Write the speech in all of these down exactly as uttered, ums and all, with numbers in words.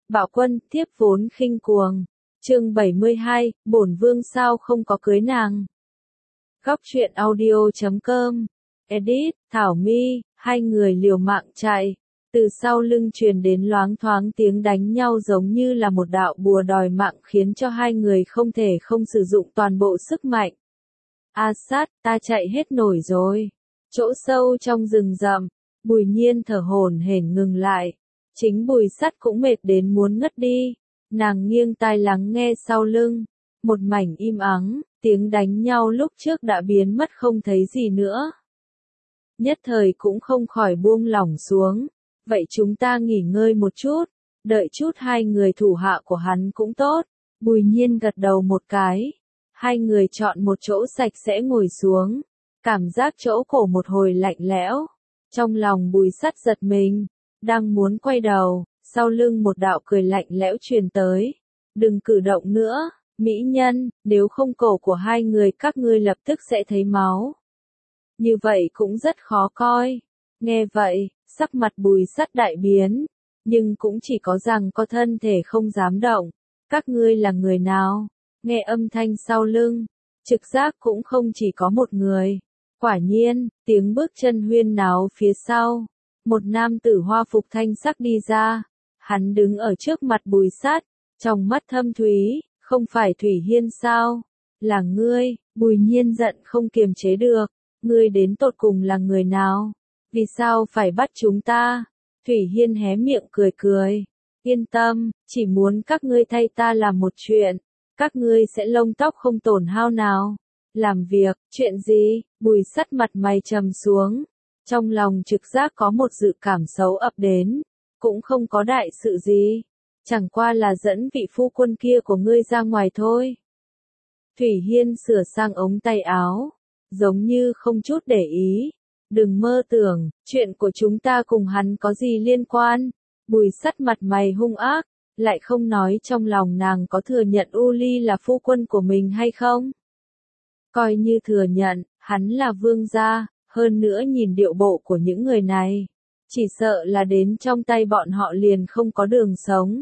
Bạo quân, thiếp vốn khinh cuồng. Chương bảy mươi hai, bổn vương sao không có cưới nàng. Góc truyện audio chấm com. Edit, Thảo My, hai người liều mạng chạy. Từ sau lưng truyền đến loáng thoáng tiếng đánh nhau giống như là một đạo bùa đòi mạng khiến cho hai người không thể không sử dụng toàn bộ sức mạnh. A Sát, ta chạy hết nổi rồi. Chỗ sâu trong rừng rậm, Bùi Nhiên thở hổn hển ngừng lại. Chính Bùi Sắt cũng mệt đến muốn ngất đi. Nàng nghiêng tai lắng nghe sau lưng. Một mảnh im ắng, tiếng đánh nhau lúc trước đã biến mất không thấy gì nữa. Nhất thời cũng không khỏi buông lỏng xuống. Vậy chúng ta nghỉ ngơi một chút, đợi chút hai người thủ hạ của hắn cũng tốt. Bùi Nhiên gật đầu một cái. Hai người chọn một chỗ sạch sẽ ngồi xuống. Cảm giác chỗ cổ một hồi lạnh lẽo. Trong lòng Bùi Sắt giật mình, đang muốn quay đầu, sau lưng một đạo cười lạnh lẽo truyền tới. Đừng cử động nữa, mỹ nhân, nếu không cổ của hai người các ngươi lập tức sẽ thấy máu. Như vậy cũng rất khó coi. Nghe vậy, sắc mặt Bùi Sắt đại biến, nhưng cũng chỉ có rằng có thân thể không dám động. Các ngươi là người nào? Nghe âm thanh sau lưng, trực giác cũng không chỉ có một người. Quả nhiên, tiếng bước chân huyên náo phía sau. Một nam tử hoa phục thanh sắc đi ra. Hắn đứng ở trước mặt Bùi Sắt, trong mắt thâm thúy, không phải Thủy Hiên sao? Là ngươi. Bùi Nhiên giận không kiềm chế được. Ngươi đến tột cùng là người nào? Vì sao phải bắt chúng ta? Thủy Hiên hé miệng cười cười. Yên tâm, chỉ muốn các ngươi thay ta làm một chuyện. Các ngươi sẽ lông tóc không tổn hao nào. Làm việc, chuyện gì? Bùi Sắt mặt mày trầm xuống. Trong lòng trực giác có một dự cảm xấu ập đến. Cũng không có đại sự gì. Chẳng qua là dẫn vị phu quân kia của ngươi ra ngoài thôi. Thủy Hiên sửa sang ống tay áo. Giống như không chút để ý. Đừng mơ tưởng, chuyện của chúng ta cùng hắn có gì liên quan. Bùi Sắt mặt mày hung ác. Lại không nói trong lòng nàng có thừa nhận U Ly là phu quân của mình hay không. Coi như thừa nhận, hắn là vương gia, hơn nữa nhìn điệu bộ của những người này. Chỉ sợ là đến trong tay bọn họ liền không có đường sống.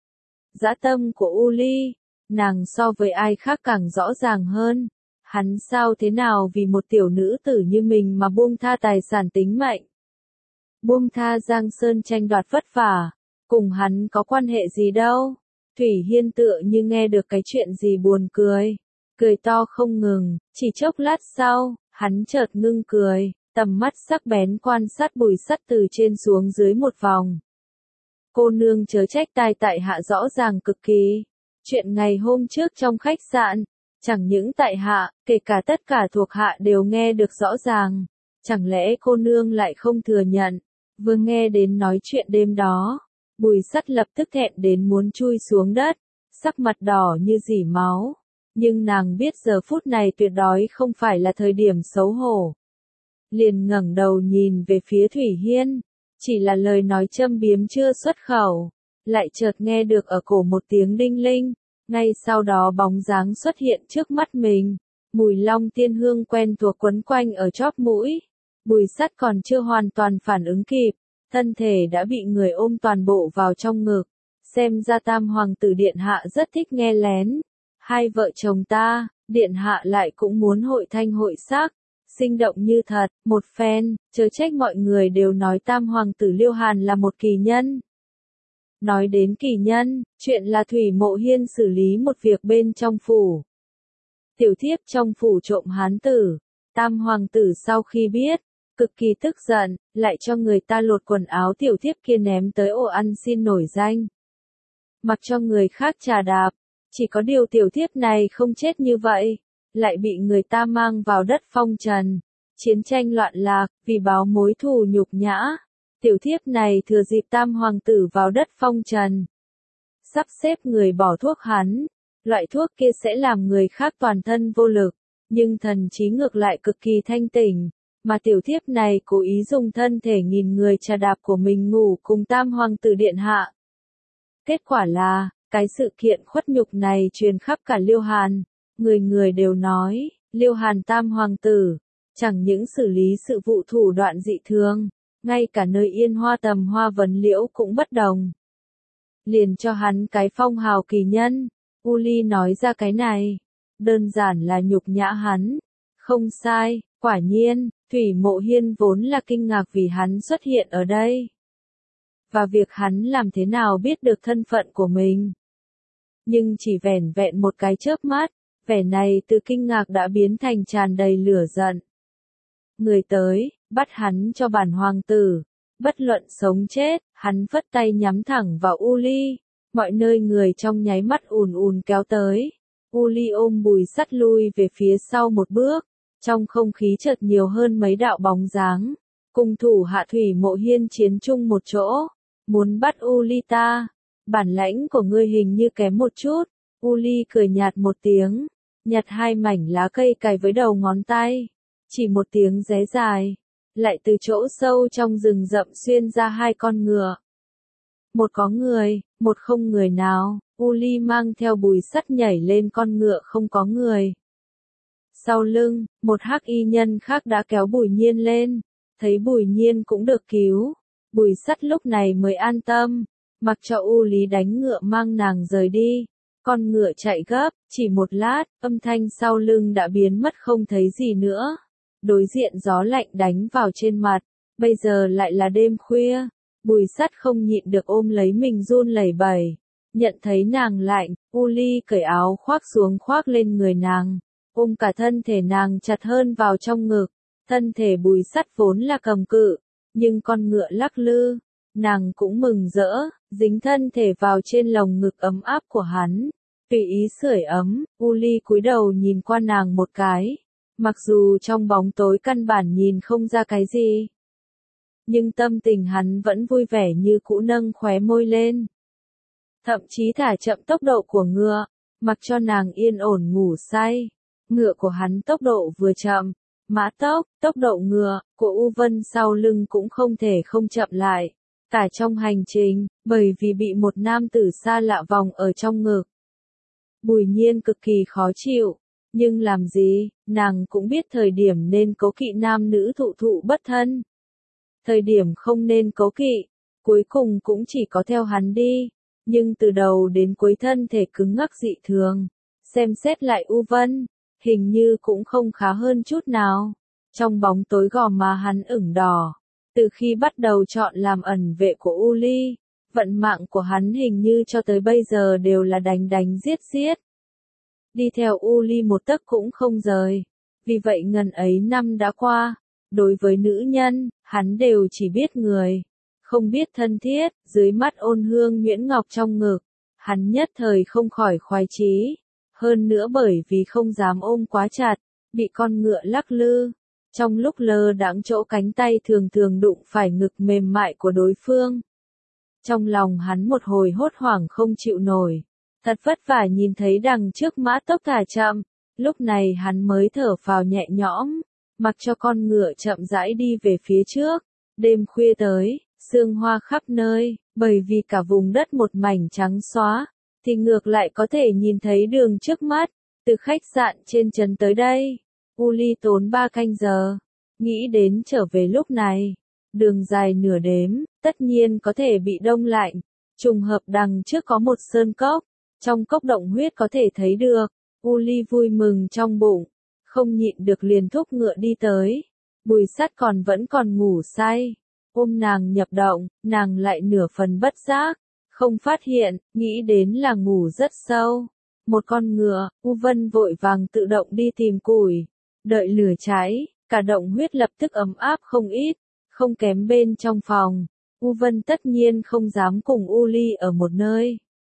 Dã tâm của U Ly, nàng so với ai khác càng rõ ràng hơn. Hắn sao thế nào vì một tiểu nữ tử như mình mà buông tha tài sản tính mệnh. Buông tha Giang Sơn tranh đoạt vất vả. Cùng hắn có quan hệ gì đâu. Thủy Hiên tựa như nghe được cái chuyện gì buồn cười. Cười to không ngừng, chỉ chốc lát sau, hắn chợt ngưng cười, tầm mắt sắc bén quan sát Bùi Sắt từ trên xuống dưới một vòng. Cô nương chớ trách tai tại hạ rõ ràng cực kỳ. Chuyện ngày hôm trước trong khách sạn, chẳng những tại hạ, kể cả tất cả thuộc hạ đều nghe được rõ ràng. Chẳng lẽ cô nương lại không thừa nhận, vừa nghe đến nói chuyện đêm đó. Bùi Sắt lập tức thẹn đến muốn chui xuống đất, sắc mặt đỏ như dỉ máu. Nhưng nàng biết giờ phút này tuyệt đối không phải là thời điểm xấu hổ. Liền ngẩng đầu nhìn về phía Thủy Hiên, chỉ là lời nói châm biếm chưa xuất khẩu, lại chợt nghe được ở cổ một tiếng đinh linh, ngay sau đó bóng dáng xuất hiện trước mắt mình, mùi long tiên hương quen thuộc quấn quanh ở chóp mũi. Bùi Sắt còn chưa hoàn toàn phản ứng kịp, thân thể đã bị người ôm toàn bộ vào trong ngực. Xem ra Tam hoàng tử điện hạ rất thích nghe lén. Hai vợ chồng ta, điện hạ lại cũng muốn hội thanh hội sắc, sinh động như thật, một phen, chớ trách mọi người đều nói Tam hoàng tử Liêu Hàn là một kỳ nhân. Nói đến kỳ nhân, chuyện là Thủy Mộ Hiên xử lý một việc bên trong phủ. Tiểu thiếp trong phủ trộm hán tử, Tam hoàng tử sau khi biết, cực kỳ tức giận, lại cho người ta lột quần áo tiểu thiếp kia ném tới ổ ăn xin nổi danh. Mặc cho người khác trà đạp, chỉ có điều tiểu thiếp này không chết như vậy, lại bị người ta mang vào đất phong trần. Chiến tranh loạn lạc, vì báo mối thù nhục nhã. Tiểu thiếp này thừa dịp Tam hoàng tử vào đất phong trần. Sắp xếp người bỏ thuốc hắn, loại thuốc kia sẽ làm người khác toàn thân vô lực, nhưng thần trí ngược lại cực kỳ thanh tỉnh. Mà tiểu thiếp này cố ý dùng thân thể nghìn người trà đạp của mình ngủ cùng Tam hoàng tử điện hạ. Kết quả là, cái sự kiện khuất nhục này truyền khắp cả Liêu Hàn. Người người đều nói, Liêu Hàn Tam hoàng tử, chẳng những xử lý sự vụ thủ đoạn dị thường, ngay cả nơi yên hoa tầm hoa vấn liễu cũng bất đồng. liền cho hắn cái phong hào kỳ nhân. Uli nói ra cái này, đơn giản là nhục nhã hắn. Không sai, quả nhiên, Thủy Mộ Hiên vốn là kinh ngạc vì hắn xuất hiện ở đây. Và việc hắn làm thế nào biết được thân phận của mình. Nhưng chỉ vẻn vẹn một cái chớp mắt, vẻ này từ kinh ngạc đã biến thành tràn đầy lửa giận. Người tới, bắt hắn cho bản hoàng tử. Bất luận sống chết, hắn phất tay nhắm thẳng vào Uli. Mọi nơi người trong nháy mắt ùn ùn kéo tới. Uli ôm Bùi Sắt lui về phía sau một bước. Trong không khí chợt nhiều hơn mấy đạo bóng dáng. Cùng thủ hạ Thủy Mộ Hiên chiến chung một chỗ. Muốn bắt Uli ta. Bản lãnh của ngươi hình như kém một chút. Uli cười nhạt một tiếng. Nhặt hai mảnh lá cây cài với đầu ngón tay. Chỉ một tiếng ré dài. Lại từ chỗ sâu trong rừng rậm xuyên ra hai con ngựa. Một có người, một không người nào. Uli mang theo Bùi Sắt nhảy lên con ngựa không có người. Sau lưng, một hắc y nhân khác đã kéo Bùi Nhiên lên. Thấy Bùi Nhiên cũng được cứu. Bùi Sắt lúc này mới an tâm. Mặc cho Uli đánh ngựa mang nàng rời đi. Con ngựa chạy gấp, chỉ một lát, âm thanh sau lưng đã biến mất không thấy gì nữa. Đối diện gió lạnh đánh vào trên mặt, bây giờ lại là đêm khuya. Bùi Sắt không nhịn được ôm lấy mình run lẩy bẩy. Nhận thấy nàng lạnh, Uli cởi áo khoác xuống khoác lên người nàng. Ôm cả thân thể nàng chặt hơn vào trong ngực. Thân thể Bùi Sắt vốn là cầm cự, nhưng con ngựa lắc lư. Nàng cũng mừng rỡ, dính thân thể vào trên lồng ngực ấm áp của hắn. Tùy ý sưởi ấm, Uli cúi đầu nhìn qua nàng một cái. Mặc dù trong bóng tối căn bản nhìn không ra cái gì. Nhưng tâm tình hắn vẫn vui vẻ như cũ nâng khóe môi lên. Thậm chí thả chậm tốc độ của ngựa, mặc cho nàng yên ổn ngủ say. Ngựa của hắn tốc độ vừa chậm, mã tốc, tốc độ ngựa của U Vân sau lưng cũng không thể không chậm lại. Cả trong hành trình, bởi vì bị một nam tử xa lạ vòng ở trong ngực. Bùi Nhiên cực kỳ khó chịu, nhưng làm gì, nàng cũng biết thời điểm nên cố kỵ nam nữ thụ thụ bất thân. Thời điểm không nên cố kỵ, cuối cùng cũng chỉ có theo hắn đi, nhưng từ đầu đến cuối thân thể cứng ngắc dị thường. Xem xét lại U Vân, hình như cũng không khá hơn chút nào. Trong bóng tối gò má hắn ửng đỏ. Từ khi bắt đầu chọn làm ẩn vệ của Uli, vận mạng của hắn hình như cho tới bây giờ đều là đánh đánh giết giết. Đi theo Uli một tấc cũng không rời. Vì vậy ngần ấy năm đã qua, đối với nữ nhân, hắn đều chỉ biết người, không biết thân thiết. Dưới mắt Ôn Hương nhuyễn ngọc trong ngực, hắn nhất thời không khỏi khoái chí. Hơn nữa bởi vì không dám ôm quá chặt, bị con ngựa lắc lư. Trong lúc lơ đãng chỗ cánh tay thường thường đụng phải ngực mềm mại của đối phương. Trong lòng hắn một hồi hốt hoảng không chịu nổi. Thật vất vả nhìn thấy đằng trước mã tốc thả chậm. Lúc này hắn mới thở phào nhẹ nhõm. Mặc cho con ngựa chậm rãi đi về phía trước. Đêm khuya tới, sương hoa khắp nơi. Bởi vì cả vùng đất một mảnh trắng xóa, thì ngược lại có thể nhìn thấy đường trước mắt. Từ khách sạn trên trấn tới đây, Uli tốn ba canh giờ. Nghĩ đến trở về lúc này, đường dài nửa đếm, tất nhiên có thể bị đông lạnh. Trùng hợp đằng trước có một sơn cốc, trong cốc động huyết có thể thấy được. Uli vui mừng trong bụng, không nhịn được liền thúc ngựa đi tới. Bùi Sắt còn vẫn còn ngủ say, ôm nàng nhập động, nàng lại nửa phần bất giác, không phát hiện, nghĩ đến là ngủ rất sâu. Một con ngựa, U Vân vội vàng tự động đi tìm củi, đợi lửa cháy, cả động huyết lập tức ấm áp không ít, không kém bên trong phòng. U Vân tất nhiên không dám cùng Uli ở một nơi.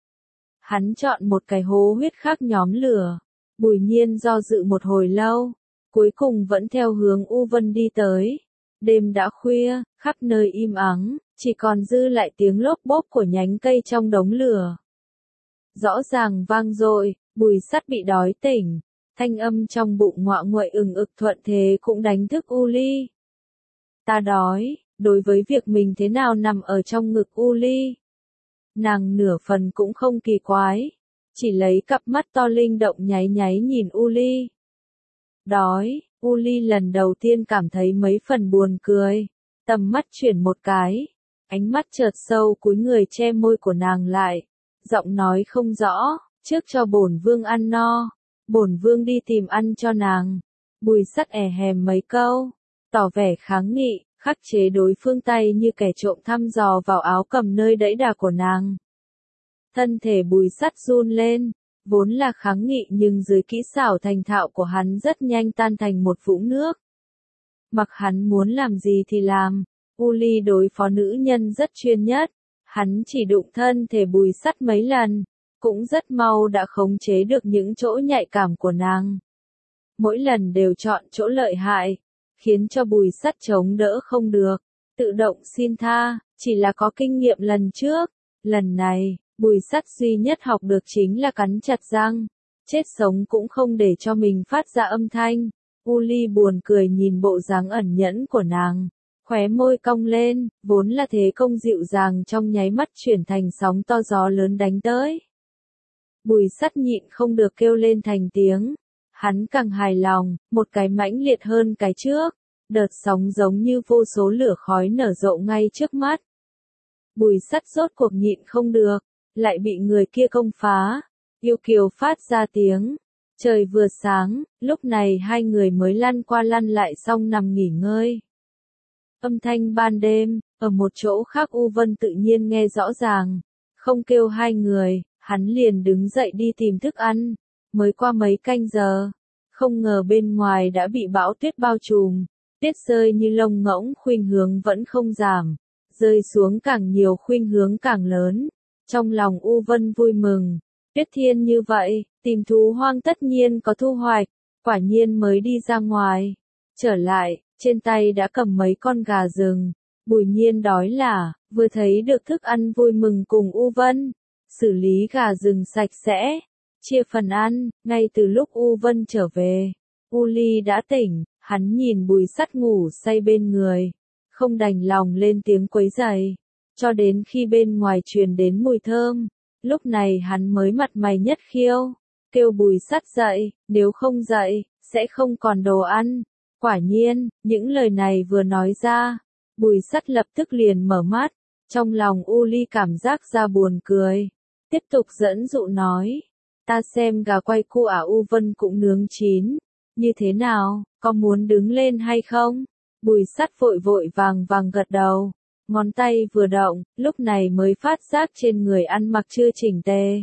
Hắn chọn một cái hố huyết khác nhóm lửa. Bùi Nhiên do dự một hồi lâu, cuối cùng vẫn theo hướng U Vân đi tới. Đêm đã khuya, khắp nơi im ắng, chỉ còn dư lại tiếng lốp bốp của nhánh cây trong đống lửa. Rõ ràng vang dội, Bùi Sắt bị đói tỉnh, thanh âm trong bụng ngoạ nguậy ừng ực thuận thế cũng đánh thức Uli. Ta đói, đối với việc mình thế nào nằm ở trong ngực Uli. Nàng nửa phần cũng không kỳ quái, chỉ lấy cặp mắt to linh động nháy nháy nhìn Uli. Đói, Uli lần đầu tiên cảm thấy mấy phần buồn cười, tầm mắt chuyển một cái, ánh mắt chợt sâu cúi người che môi của nàng lại, giọng nói không rõ, trước cho bổn vương ăn no, bổn vương đi tìm ăn cho nàng. Bùi Sắt è hèm mấy câu, tỏ vẻ kháng nghị, khắc chế đối phương tay như kẻ trộm thăm dò vào áo cầm nơi đẫy đà của nàng. Thân thể Bùi Sắt run lên, vốn là kháng nghị nhưng dưới kỹ xảo thành thạo của hắn rất nhanh tan thành một vũng nước. Mặc hắn muốn làm gì thì làm, U Ly đối phó nữ nhân rất chuyên nhất, hắn chỉ đụng thân thể Bùi Sắt mấy lần, cũng rất mau đã khống chế được những chỗ nhạy cảm của nàng. Mỗi lần đều chọn chỗ lợi hại, khiến cho Bùi Sắt chống đỡ không được, tự động xin tha, chỉ là có kinh nghiệm lần trước, lần này, Bùi Sắt duy nhất học được chính là cắn chặt răng, chết sống cũng không để cho mình phát ra âm thanh. U Ly buồn cười nhìn bộ dáng ẩn nhẫn của nàng, khóe môi cong lên, vốn là thế công dịu dàng trong nháy mắt chuyển thành sóng to gió lớn đánh tới. Bùi Sắt nhịn không được kêu lên thành tiếng, hắn càng hài lòng, một cái mãnh liệt hơn cái trước, đợt sóng giống như vô số lửa khói nở rộ ngay trước mắt. Bùi Sắt rốt cuộc nhịn không được, lại bị người kia công phá, yêu kiều phát ra tiếng. Trời vừa sáng, lúc này hai người mới lăn qua lăn lại xong nằm nghỉ ngơi. Âm thanh ban đêm, ở một chỗ khác U Vân tự nhiên nghe rõ ràng, không kêu hai người, hắn liền đứng dậy đi tìm thức ăn. Mới qua mấy canh giờ, không ngờ bên ngoài đã bị bão tuyết bao trùm, tuyết rơi như lông ngỗng, khuynh hướng vẫn không giảm, rơi xuống càng nhiều khuynh hướng càng lớn. Trong lòng U Vân vui mừng, tuyết thiên như vậy, tìm thú hoang tất nhiên có thu hoạch, quả nhiên mới đi ra ngoài. Trở lại, trên tay đã cầm mấy con gà rừng, Bùi Nhiên đói là, vừa thấy được thức ăn vui mừng cùng U Vân, xử lý gà rừng sạch sẽ, chia phần ăn. Ngay từ lúc U Vân trở về, U Ly đã tỉnh, hắn nhìn Bùi Sắt ngủ say bên người, không đành lòng lên tiếng quấy rầy, cho đến khi bên ngoài truyền đến mùi thơm, lúc này hắn mới mặt mày nhất khiêu, kêu Bùi Sắt dậy, nếu không dậy, sẽ không còn đồ ăn. Quả nhiên, những lời này vừa nói ra, Bùi Sắt lập tức liền mở mắt, trong lòng U Ly cảm giác ra buồn cười, tiếp tục dẫn dụ nói, ta xem gà quay cu ả U Vân cũng nướng chín, như thế nào, có muốn đứng lên hay không? Bùi Sắt vội vội vàng vàng gật đầu, ngón tay vừa động, lúc này mới phát giác trên người ăn mặc chưa chỉnh tề.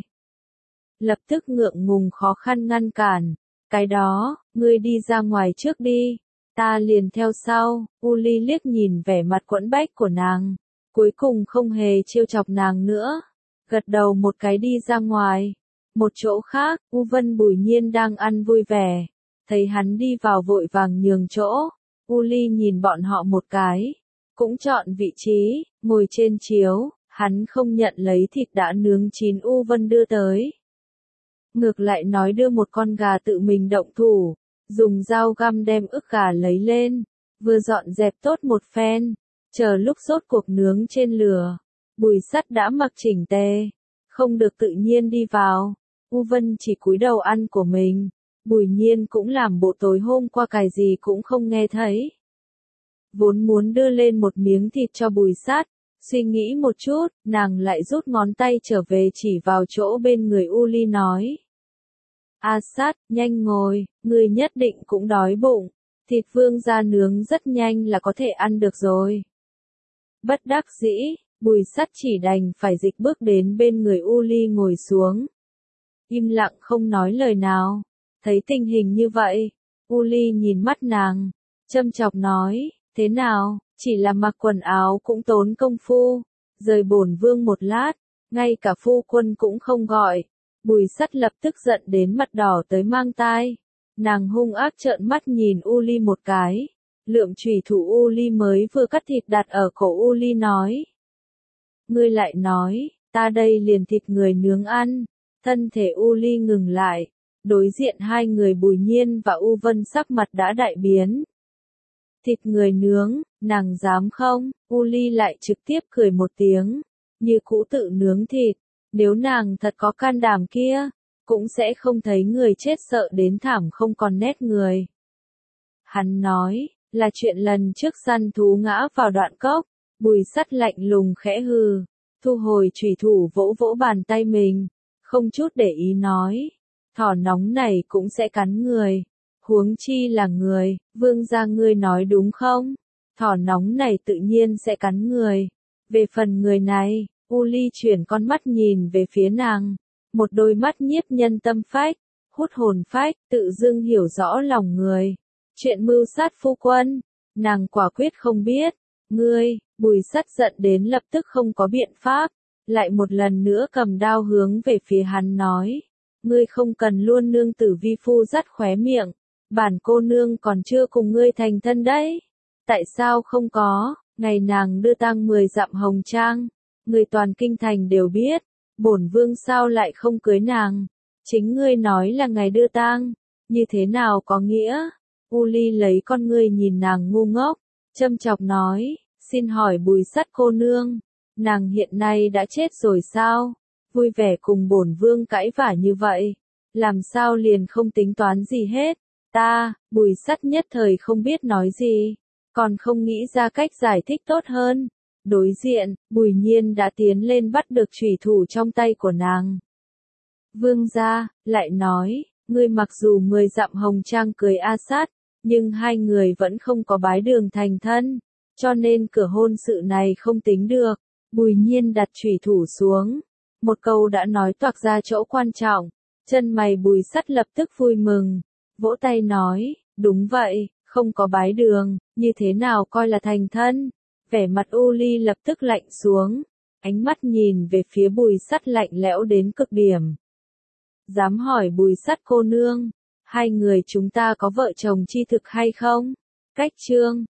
Lập tức ngượng ngùng khó khăn ngăn cản, cái đó, ngươi đi ra ngoài trước đi, ta liền theo sau. U Ly liếc nhìn vẻ mặt quẫn bách của nàng, cuối cùng không hề trêu chọc nàng nữa, gật đầu một cái đi ra ngoài. Một chỗ khác, U Vân Bùi Nhiên đang ăn vui vẻ, thấy hắn đi vào vội vàng nhường chỗ, U Ly nhìn bọn họ một cái, cũng chọn vị trí, ngồi trên chiếu, hắn không nhận lấy thịt đã nướng chín U Vân đưa tới. Ngược lại nói đưa một con gà tự mình động thủ, dùng dao găm đem ức gà lấy lên, vừa dọn dẹp tốt một phen, chờ lúc sốt cuộc nướng trên lửa, Bùi Sắt đã mặc chỉnh tề, không được tự nhiên đi vào. U Vân chỉ cúi đầu ăn của mình, Bùi Nhiên cũng làm bộ tối hôm qua cái gì cũng không nghe thấy. Vốn muốn đưa lên một miếng thịt cho Bùi Sắt, suy nghĩ một chút, nàng lại rút ngón tay trở về chỉ vào chỗ bên người U Ly nói. A Sát, nhanh ngồi, người nhất định cũng đói bụng, thịt vương gia nướng rất nhanh là có thể ăn được rồi. Bất đắc dĩ, Bùi Sắt chỉ đành phải dịch bước đến bên người U Ly ngồi xuống. Im lặng không nói lời nào, thấy tình hình như vậy, U Ly nhìn mắt nàng, châm chọc nói, thế nào, chỉ là mặc quần áo cũng tốn công phu, rời bổn vương một lát, ngay cả phu quân cũng không gọi. Bùi Sắt lập tức giận đến mặt đỏ tới mang tai, nàng hung ác trợn mắt nhìn U Ly một cái, lượm chùy thủ U Ly mới vừa cắt thịt đặt ở cổ U Ly nói. Ngươi lại nói, ta đây liền thịt người nướng ăn. Thân thể U Ly ngừng lại, đối diện hai người Bùi Nhiên và U Vân sắc mặt đã đại biến. Thịt người nướng, nàng dám không? U Ly lại trực tiếp cười một tiếng, như cũ tự nướng thịt, nếu nàng thật có can đảm kia, cũng sẽ không thấy người chết sợ đến thảm không còn nét người. Hắn nói, là chuyện lần trước săn thú ngã vào đoạn cốc, Bùi Sắt lạnh lùng khẽ hừ, thu hồi chùy thủ vỗ vỗ bàn tay mình, không chút để ý nói, thỏ nóng này cũng sẽ cắn người, huống chi là người, vương gia ngươi nói đúng không? Thỏ nóng này tự nhiên sẽ cắn người. Về phần người này, U Ly chuyển con mắt nhìn về phía nàng, một đôi mắt nhiếp nhân tâm phách, hút hồn phách, tự dưng hiểu rõ lòng người. Chuyện mưu sát phu quân, nàng quả quyết không biết. Ngươi, Bùi Sắt giận đến lập tức không có biện pháp, lại một lần nữa cầm đao hướng về phía hắn nói, ngươi không cần luôn nương tử vi phu dắt khóe miệng, bản cô nương còn chưa cùng ngươi thành thân đấy. Tại sao không có, ngày nàng đưa tang mười dặm hồng trang, người toàn kinh thành đều biết, bổn vương sao lại không cưới nàng, chính ngươi nói là ngày đưa tang, như thế nào có nghĩa? U Ly lấy con ngươi nhìn nàng ngu ngốc, châm chọc nói, xin hỏi Bùi Sắt cô nương, nàng hiện nay đã chết rồi sao? Vui vẻ cùng bổn vương cãi vả như vậy, làm sao liền không tính toán gì hết? Ta, Bùi Sắt nhất thời không biết nói gì, còn không nghĩ ra cách giải thích tốt hơn. Đối diện, Bùi Nhiên đã tiến lên bắt được chùy thủ trong tay của nàng. Vương gia, lại nói, ngươi mặc dù mười dặm hồng trang cưới A Sát, nhưng hai người vẫn không có bái đường thành thân, cho nên cửa hôn sự này không tính được. Bùi Nhiên đặt chùy thủ xuống, một câu đã nói toạc ra chỗ quan trọng, chân mày Bùi Sắt lập tức vui mừng, vỗ tay nói, đúng vậy, không có bái đường, như thế nào coi là thành thân? Vẻ mặt U Ly lập tức lạnh xuống, ánh mắt nhìn về phía Bùi Sắt lạnh lẽo đến cực điểm. Dám hỏi Bùi Sắt cô nương, hai người chúng ta có vợ chồng chi thực hay không? Cách chương